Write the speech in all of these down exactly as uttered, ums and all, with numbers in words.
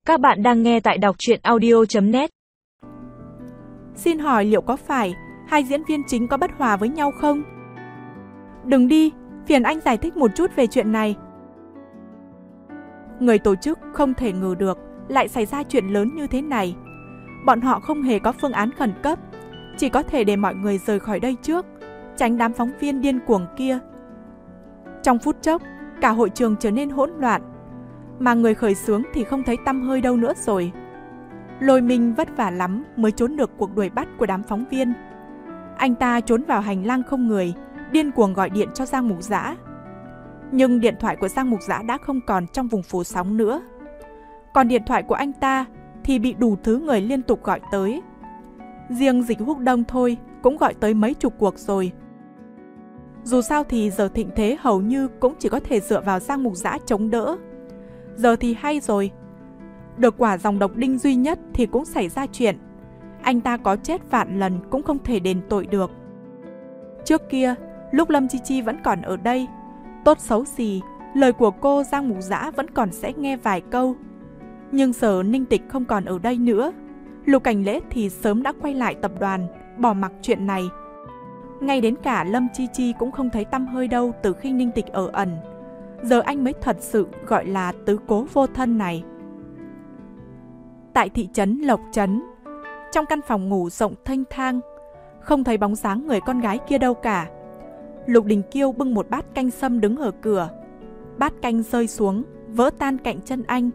Các bạn đang nghe tại đọc truyện audio chấm net. Xin hỏi liệu có phải hai diễn viên chính có bất hòa với nhau không? Đừng đi, phiền anh giải thích một chút về chuyện này. Người tổ chức không thể ngờ được lại xảy ra chuyện lớn như thế này. Bọn họ không hề có phương án khẩn cấp, chỉ có thể để mọi người rời khỏi đây trước, tránh đám phóng viên điên cuồng kia. Trong phút chốc, cả hội trường trở nên hỗn loạn, mà người khởi xướng thì không thấy tăm hơi đâu nữa rồi. Lôi Minh vất vả lắm mới trốn được cuộc đuổi bắt của đám phóng viên. Anh ta trốn vào hành lang không người, điên cuồng gọi điện cho Giang Mục Dã. Nhưng điện thoại của Giang Mục Dã đã không còn trong vùng phủ sóng nữa. Còn điện thoại của anh ta thì bị đủ thứ người liên tục gọi tới. Riêng Dịch Húc Đông thôi cũng gọi tới mấy chục cuộc rồi. Dù sao thì giờ thịnh thế hầu như cũng chỉ có thể dựa vào Giang Mục Dã chống đỡ. Giờ thì hay rồi. Được quả dòng độc đinh duy nhất thì cũng xảy ra chuyện. Anh ta có chết vạn lần cũng không thể đền tội được. Trước kia, lúc Lâm Chi Chi vẫn còn ở đây, tốt xấu gì, lời của cô Giang Mục Dã vẫn còn sẽ nghe vài câu. Nhưng giờ Ninh Tịch không còn ở đây nữa, Lục Cảnh Lễ thì sớm đã quay lại tập đoàn, bỏ mặc chuyện này. Ngay đến cả Lâm Chi Chi cũng không thấy tăm hơi đâu từ khi Ninh Tịch ở ẩn. Giờ anh mới thật sự gọi là tứ cố vô thân này. Tại thị trấn Lộc Trấn, trong căn phòng ngủ rộng thênh thang, không thấy bóng dáng người con gái kia đâu cả. Lục Đình Kiêu bưng một bát canh sâm đứng ở cửa. Bát canh rơi xuống, vỡ tan cạnh chân anh.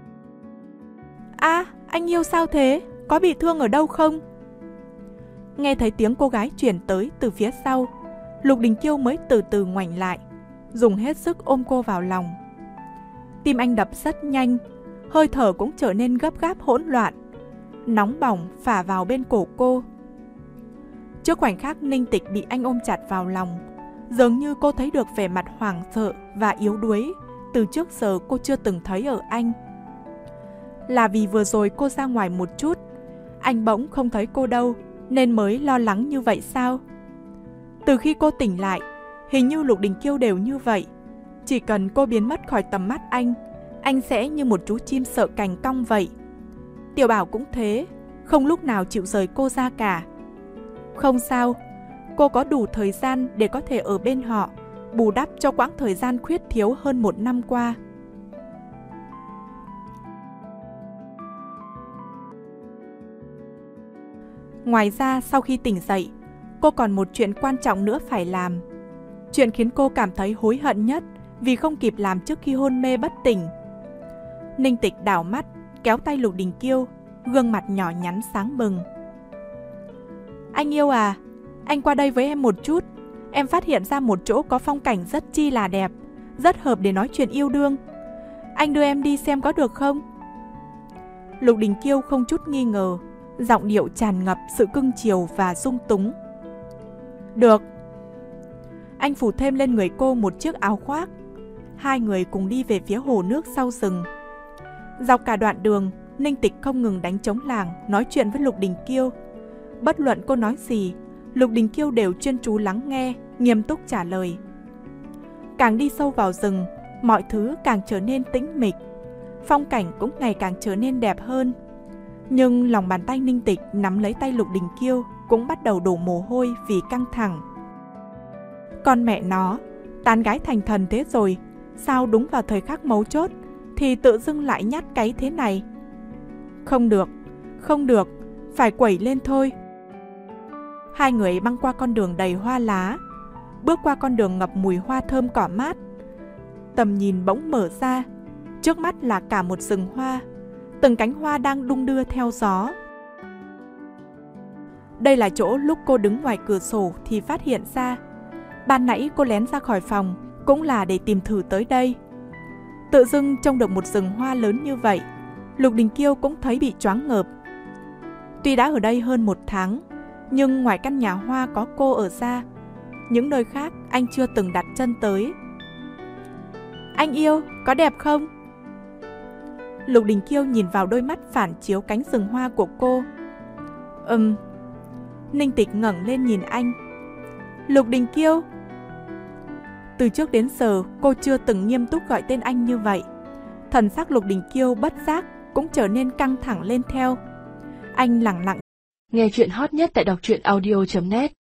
À, anh yêu sao thế? Có bị thương ở đâu không? Nghe thấy tiếng cô gái chuyển tới từ phía sau, Lục Đình Kiêu mới từ từ ngoảnh lại, dùng hết sức ôm cô vào lòng. Tim anh đập rất nhanh, hơi thở cũng trở nên gấp gáp hỗn loạn, nóng bỏng phả vào bên cổ cô. Trước khoảnh khắc Ninh Tịch bị anh ôm chặt vào lòng, dường như cô thấy được vẻ mặt hoảng sợ và yếu đuối từ trước giờ cô chưa từng thấy ở anh. Là vì vừa rồi cô ra ngoài một chút, anh bỗng không thấy cô đâu nên mới lo lắng như vậy sao? Từ khi cô tỉnh lại, hình như Lục Đình Kiêu đều như vậy. Chỉ cần cô biến mất khỏi tầm mắt anh, anh sẽ như một chú chim sợ cành cong vậy. Tiểu Bảo cũng thế, không lúc nào chịu rời cô ra cả. Không sao, cô có đủ thời gian để có thể ở bên họ, bù đắp cho quãng thời gian khuyết thiếu hơn một năm qua. Ngoài ra, sau khi tỉnh dậy, cô còn một chuyện quan trọng nữa phải làm. Chuyện khiến cô cảm thấy hối hận nhất vì không kịp làm trước khi hôn mê bất tỉnh. Ninh Tịch đảo mắt, kéo tay Lục Đình Kiêu, gương mặt nhỏ nhắn sáng bừng. Anh yêu à, anh qua đây với em một chút. Em phát hiện ra một chỗ có phong cảnh rất chi là đẹp, rất hợp để nói chuyện yêu đương. Anh đưa em đi xem có được không? Lục Đình Kiêu không chút nghi ngờ, giọng điệu tràn ngập sự cưng chiều và dung túng. Được. Anh phủ thêm lên người cô một chiếc áo khoác. Hai người cùng đi về phía hồ nước sau rừng. Dọc cả đoạn đường, Ninh Tịch không ngừng đánh trống lảng, nói chuyện với Lục Đình Kiêu. Bất luận cô nói gì, Lục Đình Kiêu đều chuyên chú lắng nghe, nghiêm túc trả lời. Càng đi sâu vào rừng, mọi thứ càng trở nên tĩnh mịch, phong cảnh cũng ngày càng trở nên đẹp hơn. Nhưng lòng bàn tay Ninh Tịch nắm lấy tay Lục Đình Kiêu cũng bắt đầu đổ mồ hôi vì căng thẳng. Con mẹ nó, tán gái thành thần thế rồi, sao đúng vào thời khắc mấu chốt thì tự dưng lại nhát cáy thế này? Không được, không được, phải quẩy lên thôi. Hai người băng qua con đường đầy hoa lá, bước qua con đường ngập mùi hoa thơm cỏ mát. Tầm nhìn bỗng mở ra, trước mắt là cả một rừng hoa, từng cánh hoa đang đung đưa theo gió. Đây là chỗ lúc cô đứng ngoài cửa sổ thì phát hiện ra. Ban nãy cô lén ra khỏi phòng cũng là để tìm thử tới đây. Tự dưng trông được một rừng hoa lớn như vậy, Lục Đình Kiêu cũng thấy bị choáng ngợp. Tuy đã ở đây hơn một tháng, nhưng ngoài căn nhà hoa có cô ở ra, những nơi khác anh chưa từng đặt chân tới. Anh yêu, có đẹp không? Lục Đình Kiêu nhìn vào đôi mắt phản chiếu cánh rừng hoa của cô. Ừm. Ninh Tịch ngẩng lên nhìn anh. Lục Đình Kiêu. Từ trước đến giờ cô chưa từng nghiêm túc gọi tên anh như vậy. Thần sắc Lục Đình Kiêu bất giác cũng trở nên căng thẳng lên theo. Anh lẳng lặng Nghe chuyện hot nhất tại đọc truyện audio chấm net.